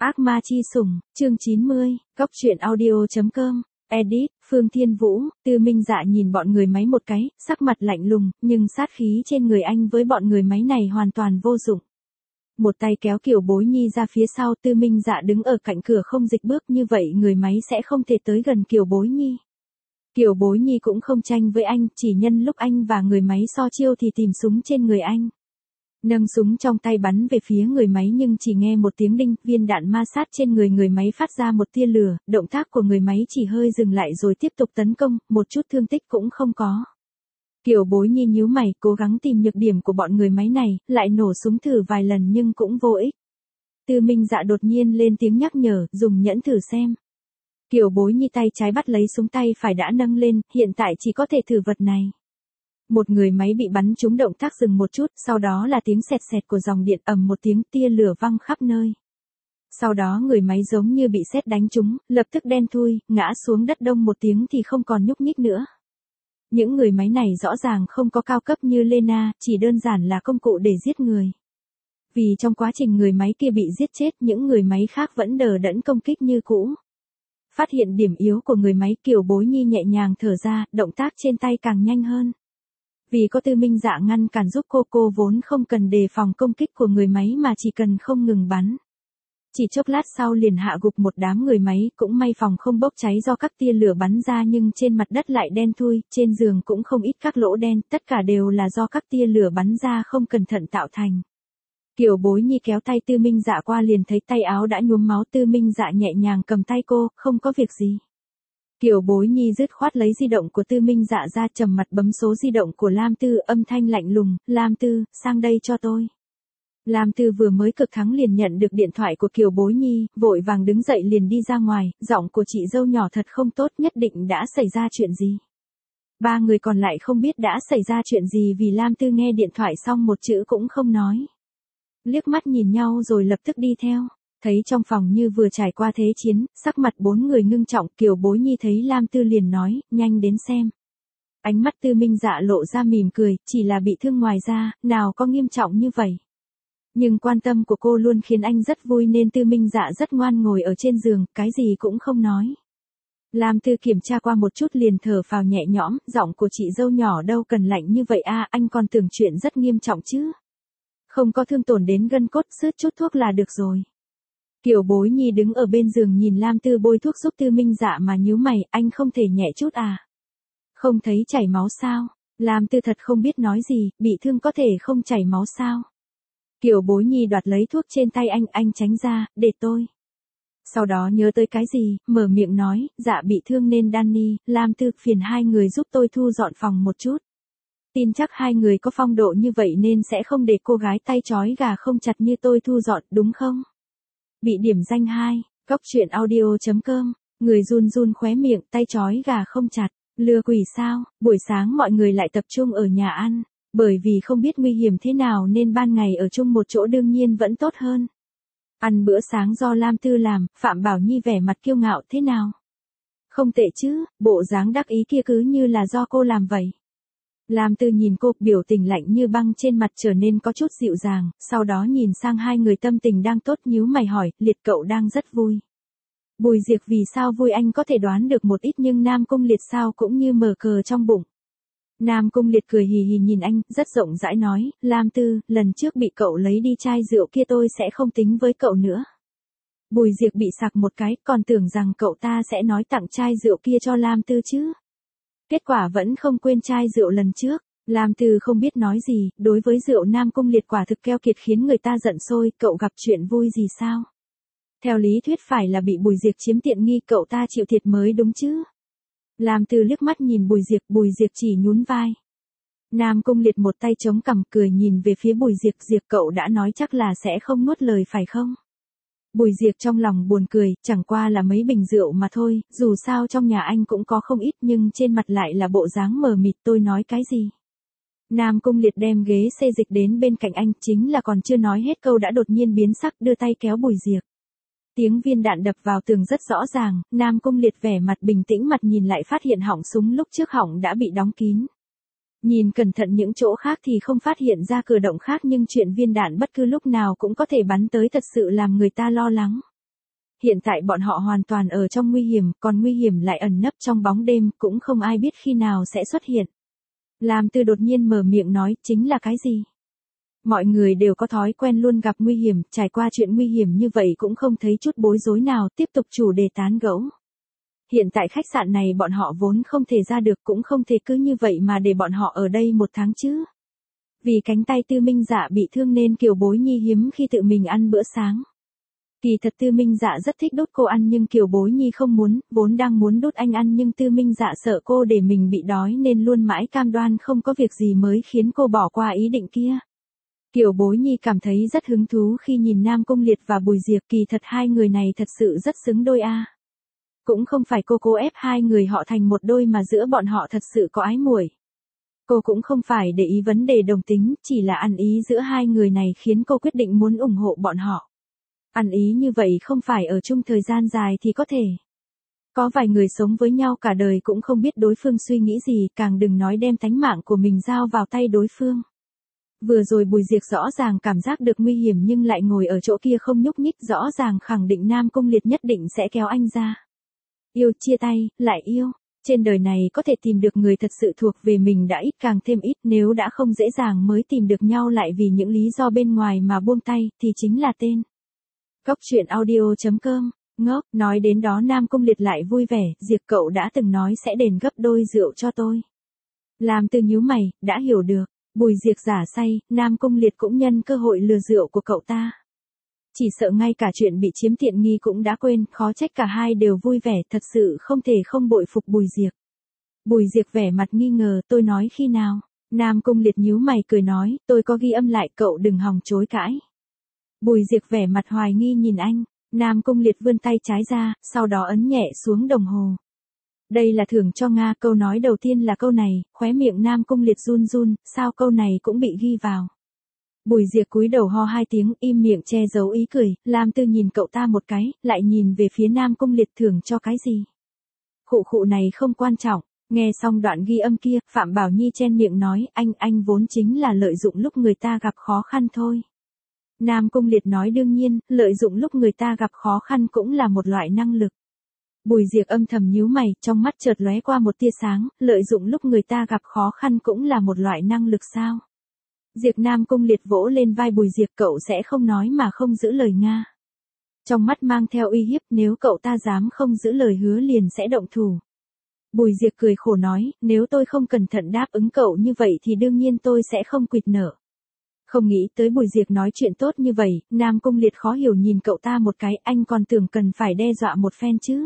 Ác ma chi sủng, chương 90, góc truyện audio.com, edit, Phương Thiên Vũ. Tư Minh Dạ nhìn bọn người máy một cái, sắc mặt lạnh lùng, nhưng sát khí trên người anh với bọn người máy này hoàn toàn vô dụng. Một tay kéo Kiều Bối Nhi ra phía sau, Tư Minh Dạ đứng ở cạnh cửa không dịch bước, như vậy người máy sẽ không thể tới gần Kiều Bối Nhi. Kiều Bối Nhi cũng không tranh với anh, chỉ nhân lúc anh và người máy so chiêu thì tìm súng trên người anh. Nâng súng trong tay bắn về phía người máy, nhưng chỉ nghe một tiếng đinh, viên đạn ma sát trên người người máy phát ra một tia lửa, động tác của người máy chỉ hơi dừng lại rồi tiếp tục tấn công, một chút thương tích cũng không có. Kiều Bối Nhi nhíu mày, cố gắng tìm nhược điểm của bọn người máy này, lại nổ súng thử vài lần nhưng cũng vô ích. Tư Minh Dạ đột nhiên lên tiếng nhắc nhở, dùng nhẫn thử xem. Kiều Bối Nhi tay trái bắt lấy súng, tay phải đã nâng lên, hiện tại chỉ có thể thử vật này. Một người máy bị bắn trúng, động tác dừng một chút, sau đó là tiếng sẹt sẹt của dòng điện, ầm một tiếng, tia lửa văng khắp nơi. Sau đó người máy giống như bị sét đánh trúng, lập tức đen thui, ngã xuống đất, đông một tiếng thì không còn nhúc nhích nữa. Những người máy này rõ ràng không có cao cấp như Lena, chỉ đơn giản là công cụ để giết người. Vì trong quá trình người máy kia bị giết chết, những người máy khác vẫn đờ đẫn công kích như cũ. Phát hiện điểm yếu của người máy, Kiều Bối Nhi nhẹ nhàng thở ra, động tác trên tay càng nhanh hơn. Vì có Tư Minh Dạ ngăn cản giúp cô vốn không cần đề phòng công kích của người máy mà chỉ cần không ngừng bắn. Chỉ chốc lát sau liền hạ gục một đám người máy, cũng may phòng không bốc cháy do các tia lửa bắn ra, nhưng trên mặt đất lại đen thui, trên giường cũng không ít các lỗ đen, tất cả đều là do các tia lửa bắn ra không cẩn thận tạo thành. Kiều Bối Nhi kéo tay Tư Minh Dạ qua, liền thấy tay áo đã nhuốm máu. Tư Minh Dạ nhẹ nhàng cầm tay cô, không có việc gì. Kiều Bối Nhi dứt khoát lấy di động của Tư Minh Dạ ra, trầm mặt bấm số di động của Lam Tư, âm thanh lạnh lùng, Lam Tư, sang đây cho tôi. Lam Tư vừa mới cực thắng liền nhận được điện thoại của Kiều Bối Nhi, vội vàng đứng dậy liền đi ra ngoài, giọng của chị dâu nhỏ thật không tốt, nhất định đã xảy ra chuyện gì. Ba người còn lại không biết đã xảy ra chuyện gì vì Lam Tư nghe điện thoại xong một chữ cũng không nói. Liếc mắt nhìn nhau rồi lập tức đi theo. Thấy trong phòng như vừa trải qua thế chiến, sắc mặt bốn người ngưng trọng, Kiều Bối Nhi thấy Lam Tư liền nói, nhanh đến xem. Ánh mắt Tư Minh Dạ lộ ra mỉm cười, chỉ là bị thương ngoài da, nào có nghiêm trọng như vậy. Nhưng quan tâm của cô luôn khiến anh rất vui nên Tư Minh Dạ rất ngoan ngồi ở trên giường, cái gì cũng không nói. Lam Tư kiểm tra qua một chút liền thở phào nhẹ nhõm, giọng của chị dâu nhỏ đâu cần lạnh như vậy à, anh còn tưởng chuyện rất nghiêm trọng chứ. Không có thương tổn đến gân cốt, sướt chút thuốc là được rồi. Kiều Bối Nhi đứng ở bên giường nhìn Lam Tư bôi thuốc giúp Tư Minh Dạ mà nhíu mày, anh không thể nhẹ chút à? Không thấy chảy máu sao? Lam Tư thật không biết nói gì, bị thương có thể không chảy máu sao? Kiều Bối Nhi đoạt lấy thuốc trên tay anh tránh ra, để tôi. Sau đó nhớ tới cái gì, mở miệng nói, dạ bị thương nên Danny, Lam Tư, phiền hai người giúp tôi thu dọn phòng một chút. Tin chắc hai người có phong độ như vậy nên sẽ không để cô gái tay trói gà không chặt như tôi thu dọn, đúng không? Bị điểm danh 2, góc truyện audio.com, người run run khóe miệng, tay trói gà không chặt, lừa quỷ sao? Buổi sáng mọi người lại tập trung ở nhà ăn, bởi vì không biết nguy hiểm thế nào nên ban ngày ở chung một chỗ đương nhiên vẫn tốt hơn. Ăn bữa sáng do Lam Tư làm, Phạm Bảo Nhi vẻ mặt kiêu ngạo, thế nào? Không tệ chứ, bộ dáng đắc ý kia cứ như là do cô làm vậy. Lam Tư nhìn cô, biểu tình lạnh như băng trên mặt trở nên có chút dịu dàng, sau đó nhìn sang hai người tâm tình đang tốt, nhíu mày hỏi, Liệt cậu đang rất vui. Bùi Diệp vì sao vui anh có thể đoán được một ít, nhưng Nam Cung Liệt sao cũng như mờ cờ trong bụng. Nam Cung Liệt cười hì hì nhìn anh, rất rộng rãi nói, Lam Tư, lần trước bị cậu lấy đi chai rượu kia tôi sẽ không tính với cậu nữa. Bùi Diệp bị sặc một cái, còn tưởng rằng cậu ta sẽ nói tặng chai rượu kia cho Lam Tư chứ. Kết quả vẫn không quên chai rượu lần trước. Lam Tư không biết nói gì, đối với rượu Nam Cung Liệt quả thực keo kiệt khiến người ta giận sôi, cậu gặp chuyện vui gì sao? Theo lý thuyết phải là bị Bùi Diệp chiếm tiện nghi, cậu ta chịu thiệt mới đúng chứ. Lam Tư liếc mắt nhìn Bùi Diệp chỉ nhún vai. Nam Cung Liệt một tay chống cằm cười nhìn về phía Bùi Diệp, cậu đã nói chắc là sẽ không nuốt lời phải không? Bùi Diệp trong lòng buồn cười, chẳng qua là mấy bình rượu mà thôi, dù sao trong nhà anh cũng có không ít nhưng trên mặt lại là bộ dáng mờ mịt, tôi nói cái gì? Nam Cung Liệt đem ghế xê dịch đến bên cạnh anh, chính là còn chưa nói hết câu đã đột nhiên biến sắc, đưa tay kéo Bùi Diệp. Tiếng viên đạn đập vào tường rất rõ ràng, Nam Cung Liệt vẻ mặt bình tĩnh, mặt nhìn lại phát hiện họng súng lúc trước họng đã bị đóng kín. Nhìn cẩn thận những chỗ khác thì không phát hiện ra cử động khác, nhưng chuyện viên đạn bất cứ lúc nào cũng có thể bắn tới thật sự làm người ta lo lắng. Hiện tại bọn họ hoàn toàn ở trong nguy hiểm, còn nguy hiểm lại ẩn nấp trong bóng đêm, cũng không ai biết khi nào sẽ xuất hiện. Lam Tư đột nhiên mở miệng nói, chính là cái gì? Mọi người đều có thói quen luôn gặp nguy hiểm, trải qua chuyện nguy hiểm như vậy cũng không thấy chút bối rối nào, tiếp tục chủ đề tán gẫu. Hiện tại khách sạn này bọn họ vốn không thể ra được, cũng không thể cứ như vậy mà để bọn họ ở đây một tháng chứ. Vì cánh tay Tư Minh Dạ bị thương nên Kiều Bối Nhi hiếm khi tự mình ăn bữa sáng. Kỳ thật Tư Minh Dạ rất thích đút cô ăn nhưng Kiều Bối Nhi không muốn, vốn đang muốn đút anh ăn nhưng Tư Minh Dạ sợ cô để mình bị đói nên luôn mãi cam đoan không có việc gì mới khiến cô bỏ qua ý định kia. Kiều Bối Nhi cảm thấy rất hứng thú khi nhìn Nam Cung Liệt và Bùi Diệp, kỳ thật hai người này thật sự rất xứng đôi a. Cũng không phải cô cố ép hai người họ thành một đôi mà giữa bọn họ thật sự có ái muội. Cô cũng không phải để ý vấn đề đồng tính, chỉ là ăn ý giữa hai người này khiến cô quyết định muốn ủng hộ bọn họ. Ăn ý như vậy không phải ở chung thời gian dài thì có thể. Có vài người sống với nhau cả đời cũng không biết đối phương suy nghĩ gì, càng đừng nói đem tánh mạng của mình giao vào tay đối phương. Vừa rồi Bùi Diệp rõ ràng cảm giác được nguy hiểm nhưng lại ngồi ở chỗ kia không nhúc nhích, rõ ràng khẳng định Nam Cung Liệt nhất định sẽ kéo anh ra. Yêu chia tay, lại yêu. Trên đời này có thể tìm được người thật sự thuộc về mình đã ít càng thêm ít, nếu đã không dễ dàng mới tìm được nhau lại vì những lý do bên ngoài mà buông tay, thì chính là tên. Góc truyện audio.com, ngốc, nói đến đó Nam Cung Liệt lại vui vẻ, Diệp cậu đã từng nói sẽ đền gấp đôi rượu cho tôi. Làm Tư nhíu mày, đã hiểu được. Bùi Diệp giả say, Nam Cung Liệt cũng nhân cơ hội lừa rượu của cậu ta. Chỉ sợ ngay cả chuyện bị chiếm tiện nghi cũng đã quên, khó trách cả hai đều vui vẻ, thật sự không thể không bội phục Bùi Diệp. Bùi Diệp vẻ mặt nghi ngờ, tôi nói khi nào? Nam Cung Liệt nhíu mày cười nói, tôi có ghi âm lại, cậu đừng hòng chối cãi. Bùi Diệp vẻ mặt hoài nghi nhìn anh, Nam Cung Liệt vươn tay trái ra, sau đó ấn nhẹ xuống đồng hồ. Đây là thưởng cho Nga, câu nói đầu tiên là câu này, khóe miệng Nam Cung Liệt run run, sao câu này cũng bị ghi vào. Bùi Diệp cúi đầu ho hai tiếng, im miệng che giấu ý cười, Lam Tư nhìn cậu ta một cái, lại nhìn về phía Nam Cung Liệt, thưởng cho cái gì. Khụ khụ này không quan trọng, nghe xong đoạn ghi âm kia, Phạm Bảo Nhi chen miệng nói, anh vốn chính là lợi dụng lúc người ta gặp khó khăn thôi. Nam Cung Liệt nói đương nhiên, lợi dụng lúc người ta gặp khó khăn cũng là một loại năng lực. Bùi Diệp âm thầm nhíu mày, trong mắt chợt lóe qua một tia sáng, lợi dụng lúc người ta gặp khó khăn cũng là một loại năng lực sao? Diệp Nam Cung Liệt vỗ lên vai Bùi Diệp, cậu sẽ không nói mà không giữ lời Nga. Trong mắt mang theo uy hiếp, nếu cậu ta dám không giữ lời hứa liền sẽ động thủ. Bùi Diệp cười khổ nói, nếu tôi không cẩn thận đáp ứng cậu như vậy thì đương nhiên tôi sẽ không quỵt nợ. Không nghĩ tới Bùi Diệp nói chuyện tốt như vậy, Nam Cung Liệt khó hiểu nhìn cậu ta một cái, anh còn tưởng cần phải đe dọa một phen chứ.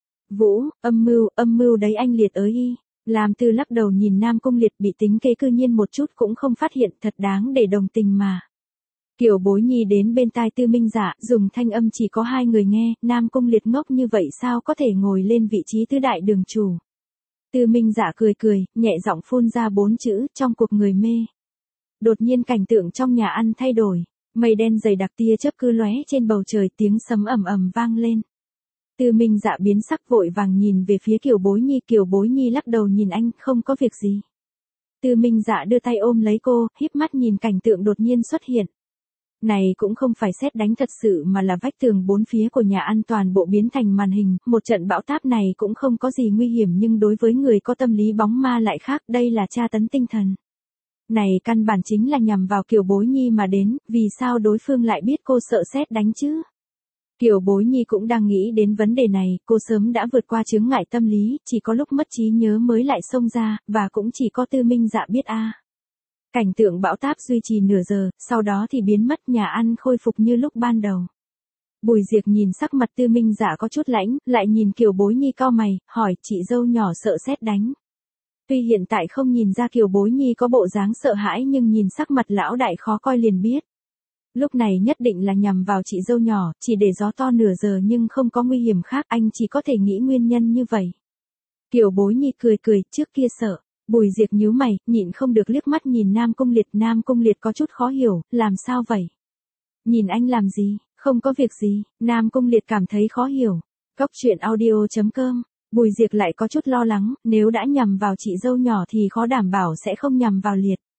Vũ, âm mưu đấy anh Liệt ơi y. Lam Tư lắc đầu nhìn Nam Cung Liệt bị tính kế cư nhiên một chút cũng không phát hiện, thật đáng để đồng tình mà. Kiều Bối Nhi đến bên tai Tư Minh Dạ, dùng thanh âm chỉ có hai người nghe, Nam Cung Liệt ngốc như vậy sao có thể ngồi lên vị trí tứ đại đường chủ. Tư Minh Dạ cười, nhẹ giọng phun ra 4 chữ, trong cuộc người mê. Đột nhiên cảnh tượng trong nhà ăn thay đổi, mây đen dày đặc tia chớp cứ lóe trên bầu trời, tiếng sấm ầm ầm vang lên. Tư Minh Dạ biến sắc vội vàng nhìn về phía Kiều Bối Nhi lắc đầu nhìn anh, không có việc gì. Tư Minh Dạ đưa tay ôm lấy cô, híp mắt nhìn cảnh tượng đột nhiên xuất hiện. Này cũng không phải sét đánh thật sự mà là vách tường bốn phía của nhà ăn toàn bộ biến thành màn hình, một trận bão táp này cũng không có gì nguy hiểm nhưng đối với người có tâm lý bóng ma lại khác, đây là tra tấn tinh thần. Này căn bản chính là nhằm vào Kiều Bối Nhi mà đến, vì sao đối phương lại biết cô sợ sét đánh chứ? Kiều Bối Nhi cũng đang nghĩ đến vấn đề này, cô sớm đã vượt qua chướng ngại tâm lý, chỉ có lúc mất trí nhớ mới lại xông ra, và cũng chỉ có Tư Minh Dạ biết a. Cảnh tượng bão táp duy trì nửa giờ, sau đó thì biến mất, nhà ăn khôi phục như lúc ban đầu. Bùi Diệp nhìn sắc mặt Tư Minh Dạ có chút lãnh, lại nhìn Kiều Bối Nhi cau mày, hỏi chị dâu nhỏ sợ sét đánh. Tuy hiện tại không nhìn ra Kiều Bối Nhi có bộ dáng sợ hãi nhưng nhìn sắc mặt lão đại khó coi liền biết. Lúc này nhất định là nhằm vào chị dâu nhỏ, chỉ để gió to nửa giờ nhưng không có nguy hiểm khác, anh chỉ có thể nghĩ nguyên nhân như vậy. Kiều Bối Nhi cười, trước kia sợ. Bùi Diệp nhíu mày, nhịn không được liếc mắt nhìn Nam Cung Liệt có chút khó hiểu, làm sao vậy? Nhìn anh làm gì, không có việc gì, Nam Cung Liệt cảm thấy khó hiểu. Góc truyện audio.com, Bùi Diệp lại có chút lo lắng, nếu đã nhằm vào chị dâu nhỏ thì khó đảm bảo sẽ không nhằm vào Liệt.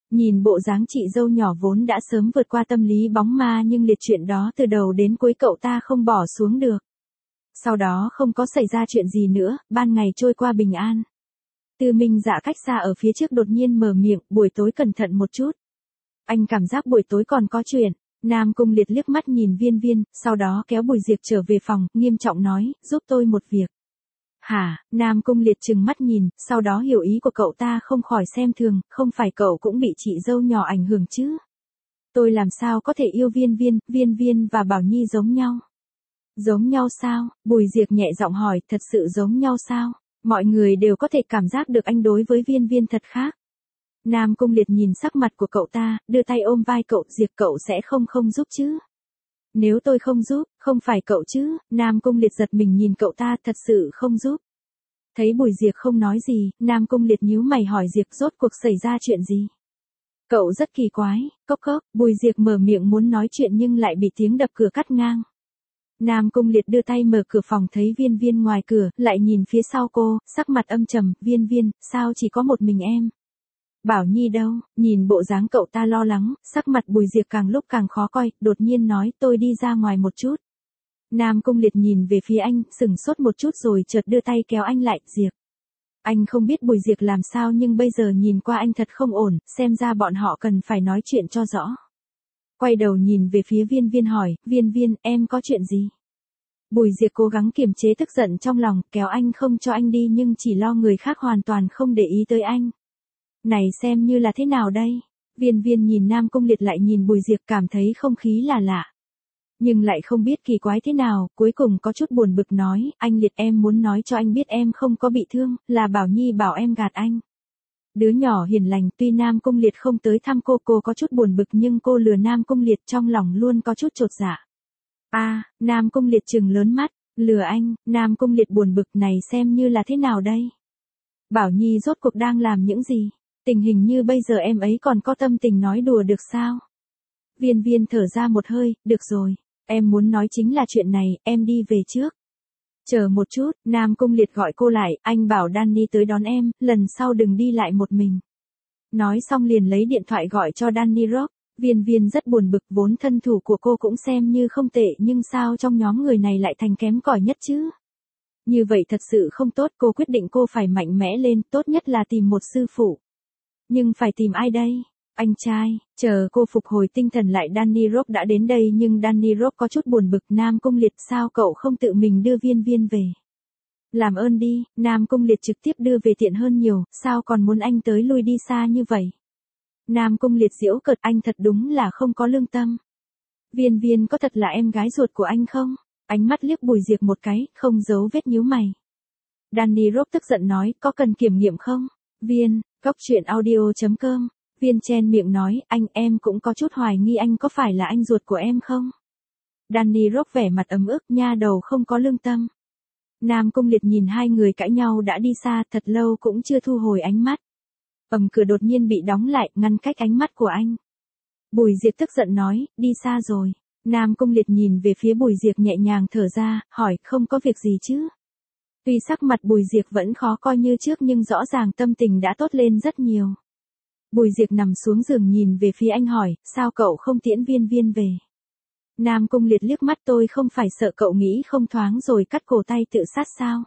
Nhìn bộ dáng chị dâu nhỏ vốn đã sớm vượt qua tâm lý bóng ma nhưng liệt chuyện đó từ đầu đến cuối cậu ta không bỏ xuống được. Sau đó không có xảy ra chuyện gì nữa, ban ngày trôi qua bình an. Tư Minh Dạ cách xa ở phía trước đột nhiên mở miệng, buổi tối cẩn thận một chút. Anh cảm giác buổi tối còn có chuyện. Nam Cung Liệt liếc mắt nhìn Viên Viên, sau đó kéo Bùi Diệp trở về phòng, nghiêm trọng nói, giúp tôi một việc. Hả? Nam Cung Liệt trừng mắt nhìn, sau đó hiểu ý của cậu ta không khỏi xem thường, không phải cậu cũng bị chị dâu nhỏ ảnh hưởng chứ? Tôi làm sao có thể yêu Viên Viên và Bảo Nhi giống nhau? Giống nhau sao? Bùi Diệp nhẹ giọng hỏi, thật sự giống nhau sao? Mọi người đều có thể cảm giác được anh đối với Viên Viên thật khác. Nam Cung Liệt nhìn sắc mặt của cậu ta, đưa tay ôm vai cậu, Diệp cậu sẽ không giúp chứ? Nếu tôi không giúp, không phải cậu chứ? Nam Cung Liệt giật mình nhìn cậu ta, thật sự không giúp. Thấy Bùi Diệp không nói gì, Nam Cung Liệt nhíu mày hỏi Diệp rốt cuộc xảy ra chuyện gì? Cậu rất kỳ quái, cốc cốc, Bùi Diệp mở miệng muốn nói chuyện nhưng lại bị tiếng đập cửa cắt ngang. Nam Cung Liệt đưa tay mở cửa phòng thấy Viên Viên ngoài cửa, lại nhìn phía sau cô, sắc mặt âm trầm, Viên, sao chỉ có một mình em? Bảo Nhi đâu? Nhìn bộ dáng cậu ta lo lắng, sắc mặt Bùi Diệp càng lúc càng khó coi, đột nhiên nói tôi đi ra ngoài một chút. Nam Cung Liệt nhìn về phía anh, sửng sốt một chút rồi chợt đưa tay kéo anh lại, Diệp. Anh không biết Bùi Diệp làm sao nhưng bây giờ nhìn qua anh thật không ổn, xem ra bọn họ cần phải nói chuyện cho rõ. Quay đầu nhìn về phía Viên hỏi, Viên, em có chuyện gì? Bùi Diệp cố gắng kiềm chế tức giận trong lòng, kéo anh không cho anh đi nhưng chỉ lo người khác hoàn toàn không để ý tới anh. Này xem như là thế nào đây? Viên nhìn Nam Cung Liệt lại nhìn Bùi Diệp cảm thấy không khí là lạ. Nhưng lại không biết kỳ quái thế nào, cuối cùng có chút buồn bực nói, anh Liệt em muốn nói cho anh biết em không có bị thương, là Bảo Nhi bảo em gạt anh. Đứa nhỏ hiền lành, tuy Nam Cung Liệt không tới thăm cô có chút buồn bực nhưng cô lừa Nam Cung Liệt trong lòng luôn có chút chột dạ. Nam Cung Liệt trừng lớn mắt, lừa anh, Nam Cung Liệt buồn bực này xem như là thế nào đây? Bảo Nhi rốt cuộc đang làm những gì? Tình hình như bây giờ em ấy còn có tâm tình nói đùa được sao? Viên thở ra một hơi, được rồi, em muốn nói chính là chuyện này, em đi về trước. Chờ một chút, Nam Cung Liệt gọi cô lại, anh bảo Danny tới đón em, lần sau đừng đi lại một mình. Nói xong liền lấy điện thoại gọi cho Danny Rock. Viên rất buồn bực, vốn thân thủ của cô cũng xem như không tệ nhưng sao trong nhóm người này lại thành kém cỏi nhất chứ? Như vậy thật sự không tốt, cô quyết định cô phải mạnh mẽ lên, tốt nhất là tìm một sư phụ. Nhưng phải tìm ai đây? Anh trai, chờ cô phục hồi tinh thần lại Danny Rock đã đến đây nhưng Danny Rock có chút buồn bực, Nam Cung Liệt sao cậu không tự mình đưa Viên về? Làm ơn đi, Nam Cung Liệt trực tiếp đưa về tiện hơn nhiều, sao còn muốn anh tới lui đi xa như vậy? Nam Cung Liệt giễu cợt, anh thật đúng là không có lương tâm. Viên có thật là em gái ruột của anh không? Ánh mắt liếc Bùi Diệp một cái, không giấu vết nhíu mày. Danny Rock tức giận nói, có cần kiểm nghiệm không? Cóc truyện audio.com. Viên chen miệng nói, em cũng có chút hoài nghi anh có phải là anh ruột của em không? Danny Rock vẻ mặt ấm ức, nha đầu không có lương tâm. Nam Cung Liệt nhìn hai người cãi nhau đã đi xa thật lâu cũng chưa thu hồi ánh mắt. Cửa đột nhiên bị đóng lại, ngăn cách ánh mắt của anh. Bùi Diệp tức giận nói, đi xa rồi. Nam Cung Liệt nhìn về phía Bùi Diệp nhẹ nhàng thở ra, hỏi, không có việc gì chứ? Tuy sắc mặt Bùi Diệp vẫn khó coi như trước nhưng rõ ràng tâm tình đã tốt lên rất nhiều. Bùi Diệp nằm xuống giường nhìn về phía anh hỏi, sao cậu không tiễn Viên về? Nam Cung Liệt liếc mắt, tôi không phải sợ cậu nghĩ không thoáng rồi cắt cổ tay tự sát sao?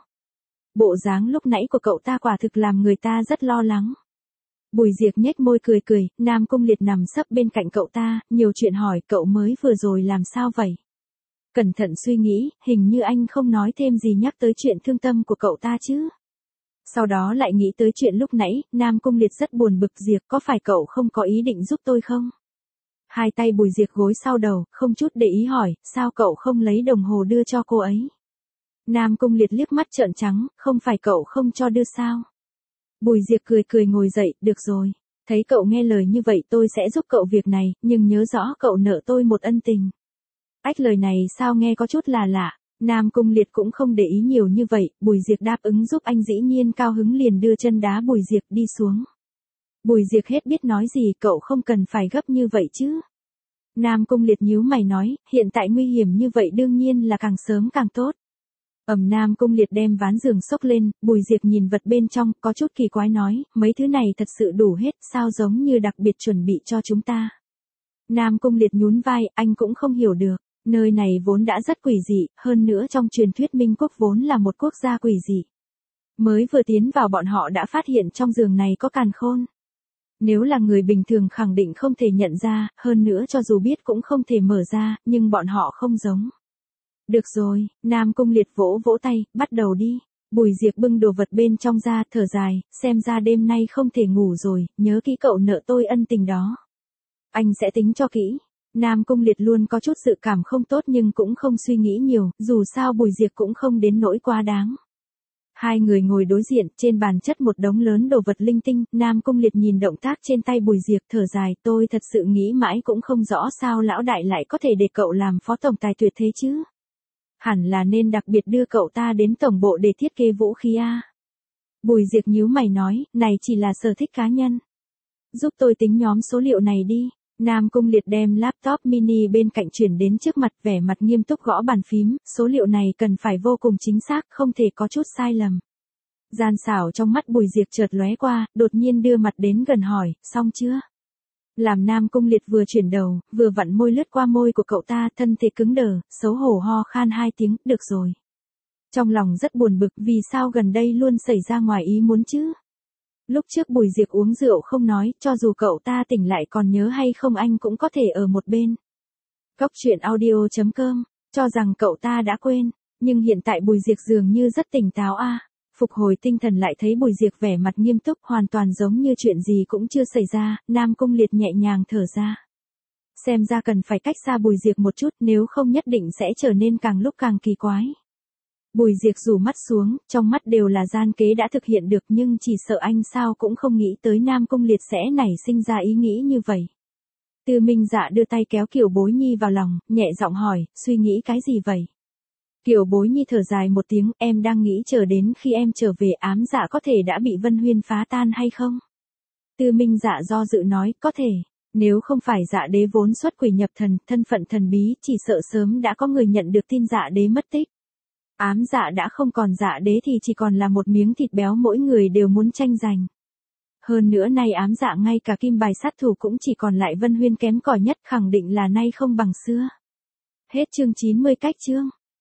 Bộ dáng lúc nãy của cậu ta quả thực làm người ta rất lo lắng. Bùi Diệp nhếch môi cười, Nam Cung Liệt nằm sấp bên cạnh cậu ta, nhiều chuyện hỏi, cậu mới vừa rồi làm sao vậy? Cẩn thận suy nghĩ, hình như anh không nói thêm gì nhắc tới chuyện thương tâm của cậu ta chứ. Sau đó lại nghĩ tới chuyện lúc nãy, Nam Cung Liệt rất buồn bực, Diệp có phải cậu không có ý định giúp tôi không? Hai tay Bùi Diệp gối sau đầu, không chút để ý hỏi, sao cậu không lấy đồng hồ đưa cho cô ấy? Nam Cung Liệt liếc mắt trợn trắng, không phải cậu không cho đưa sao? Bùi Diệp cười ngồi dậy, được rồi. Thấy cậu nghe lời như vậy tôi sẽ giúp cậu việc này, nhưng nhớ rõ cậu nợ tôi một ân tình. Lời này sao nghe có chút là lạ. Nam Cung Liệt cũng không để ý nhiều như vậy, Bùi Diệp đáp ứng giúp anh dĩ nhiên cao hứng liền đưa chân đá Bùi Diệp đi xuống. Bùi Diệp hết biết nói gì, cậu không cần phải gấp như vậy chứ. Nam Cung Liệt nhíu mày nói, hiện tại nguy hiểm như vậy đương nhiên là càng sớm càng tốt. Nam Cung Liệt đem ván giường xốc lên, Bùi Diệp nhìn vật bên trong, có chút kỳ quái nói, mấy thứ này thật sự đủ hết, sao giống như đặc biệt chuẩn bị cho chúng ta. Nam Cung Liệt nhún vai, anh cũng không hiểu được, nơi này vốn đã rất quỷ dị, hơn nữa trong truyền thuyết Minh Quốc vốn là một quốc gia quỷ dị. Mới vừa tiến vào bọn họ đã phát hiện trong giường này có càn khôn. Nếu là người bình thường khẳng định không thể nhận ra, hơn nữa cho dù biết cũng không thể mở ra, nhưng bọn họ không giống. Được rồi, Nam Cung Liệt vỗ vỗ tay, bắt đầu đi. Bùi Diệp bưng đồ vật bên trong ra, thở dài, xem ra đêm nay không thể ngủ rồi, nhớ kỹ cậu nợ tôi ân tình đó. Anh sẽ tính cho kỹ. Nam Cung Liệt luôn có chút dự cảm không tốt nhưng cũng không suy nghĩ nhiều, dù sao Bùi Diệp cũng không đến nỗi quá đáng. Hai người ngồi đối diện, trên bàn chất một đống lớn đồ vật linh tinh, Nam Cung Liệt nhìn động tác trên tay Bùi Diệp thở dài, tôi thật sự nghĩ mãi cũng không rõ sao lão đại lại có thể để cậu làm phó tổng tài tuyệt thế chứ. Hẳn là nên đặc biệt đưa cậu ta đến tổng bộ để thiết kế vũ khí a. Bùi Diệp nhíu mày nói, này chỉ là sở thích cá nhân. Giúp tôi tính nhóm số liệu này đi. Nam Cung Liệt đem laptop mini bên cạnh chuyển đến trước mặt, vẻ mặt nghiêm túc gõ bàn phím, số liệu này cần phải vô cùng chính xác, không thể có chút sai lầm. Gian xảo trong mắt Bùi Diệp chợt lóe qua, đột nhiên đưa mặt đến gần hỏi, xong chưa? Làm Nam Cung Liệt vừa chuyển đầu, vừa vặn môi lướt qua môi của cậu ta, thân thể cứng đờ, xấu hổ ho khan 2 tiếng, được rồi. Trong lòng rất buồn bực, vì sao gần đây luôn xảy ra ngoài ý muốn chứ? Lúc trước Bùi Diệp uống rượu không nói, cho dù cậu ta tỉnh lại còn nhớ hay không anh cũng có thể ở một bên. Cóc truyện audio.com, cho rằng cậu ta đã quên, nhưng hiện tại Bùi Diệp dường như rất tỉnh táo a. Phục hồi tinh thần lại thấy Bùi Diệp vẻ mặt nghiêm túc, hoàn toàn giống như chuyện gì cũng chưa xảy ra, Nam Cung Liệt nhẹ nhàng thở ra. Xem ra cần phải cách xa Bùi Diệp một chút, nếu không nhất định sẽ trở nên càng lúc càng kỳ quái. Bùi Diệp rủ mắt xuống, trong mắt đều là gian kế đã thực hiện được nhưng chỉ sợ anh sao cũng không nghĩ tới Nam Cung Liệt sẽ nảy sinh ra ý nghĩ như vậy. Tư Minh Dạ đưa tay kéo Kiều Bối Nhi vào lòng, nhẹ giọng hỏi, suy nghĩ cái gì vậy? Kiều Bối Nhi thở dài một tiếng, em đang nghĩ chờ đến khi em trở về ám dạ có thể đã bị Vân Huyên phá tan hay không? Tư Minh Dạ do dự nói, có thể. Nếu không phải dạ đế vốn xuất quỷ nhập thần, thân phận thần bí, chỉ sợ sớm đã có người nhận được tin dạ đế mất tích. Ám dạ đã không còn dạ đế thì chỉ còn là một miếng thịt béo mỗi người đều muốn tranh giành. Hơn nữa nay ám dạ ngay cả kim bài sát thủ cũng chỉ còn lại Vân Huyên kém cỏi nhất, khẳng định là nay không bằng xưa. Hết chương 90 cách chương.